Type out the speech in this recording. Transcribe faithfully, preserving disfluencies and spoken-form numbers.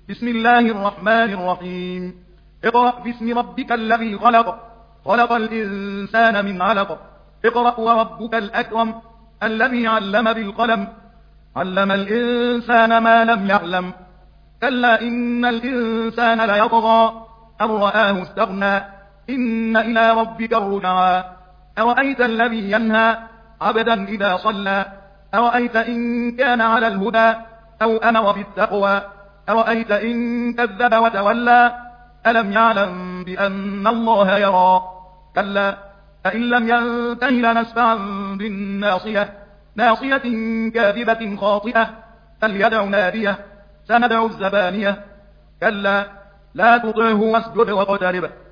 بسم الله الرحمن الرحيم اقرأ باسم ربك الذي خلق خلق الإنسان من علق اقرأ وربك الأكرم الذي علم بالقلم علم الإنسان ما لم يعلم كلا إن الإنسان ليطغى أن رآه استغنى إن إلى ربك الرجعى أرأيت الذي ينهى عبدا إذا صلى أرأيت إن كان على الهدى أو أمر بالتقوى أرأيت إن كذب وتولى ألم يعلم بأن الله يرى كلا فإن لم ينته لنسفعا بالناصية ناصية كاذبة خاطئة فليدع ناديه سندع الزبانية كلا لا تطعه واسجد واقترب